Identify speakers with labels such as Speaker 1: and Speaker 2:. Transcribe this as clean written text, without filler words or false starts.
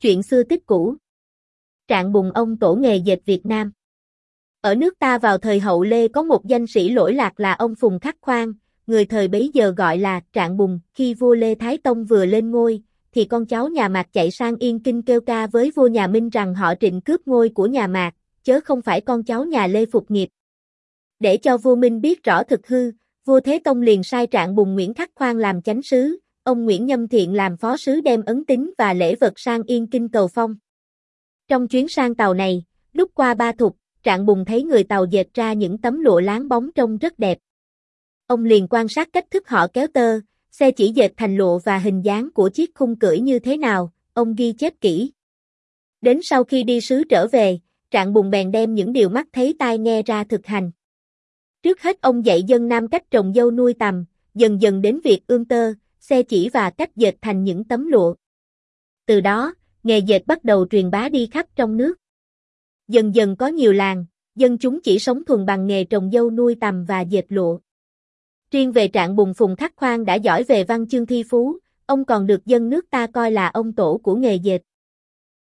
Speaker 1: Chuyện xưa tích cũ. Trạng Bùng ông tổ nghề dệt Việt Nam. Ở nước ta vào thời hậu Lê có một danh sĩ lỗi lạc là ông Phùng Khắc Khoan, người thời bấy giờ gọi là Trạng Bùng. Khi vua Lê Thái Tông vừa lên ngôi, thì con cháu nhà Mạc chạy sang Yên Kinh kêu ca với vua nhà Minh rằng họ Trịnh cướp ngôi của nhà Mạc, chớ không phải con cháu nhà Lê phục nghiệp. Để cho vua Minh biết rõ thực hư, vua Thế Tông liền sai Trạng Bùng Nguyễn Khắc Khoan làm chánh sứ, ông Nguyễn Nhâm Thiện làm phó sứ đem ấn tín và lễ vật sang Yên Kinh cầu phong. Trong chuyến sang tàu này, lúc qua Ba Thục, Trạng Bùng thấy người Tàu dệt ra những tấm lụa láng bóng trông rất đẹp. Ông liền quan sát cách thức họ kéo tơ, xe chỉ dệt thành lụa và hình dáng của chiếc khung cưỡi như thế nào, ông ghi chép kỹ. Đến sau khi đi sứ trở về, Trạng Bùng bèn đem những điều mắt thấy tai nghe ra thực hành. Trước hết ông dạy dân Nam cách trồng dâu nuôi tằm, dần dần đến việc ươm tơ, xe chỉ và cách dệt thành những tấm lụa. Từ đó, nghề dệt bắt đầu truyền bá đi khắp trong nước. Dần dần có nhiều làng, dân chúng chỉ sống thuần bằng nghề trồng dâu nuôi tằm và dệt lụa. Riêng về Trạng Bùng Phùng Khắc Khoan đã giỏi về văn chương thi phú, ông còn được dân nước ta coi là ông tổ của nghề dệt.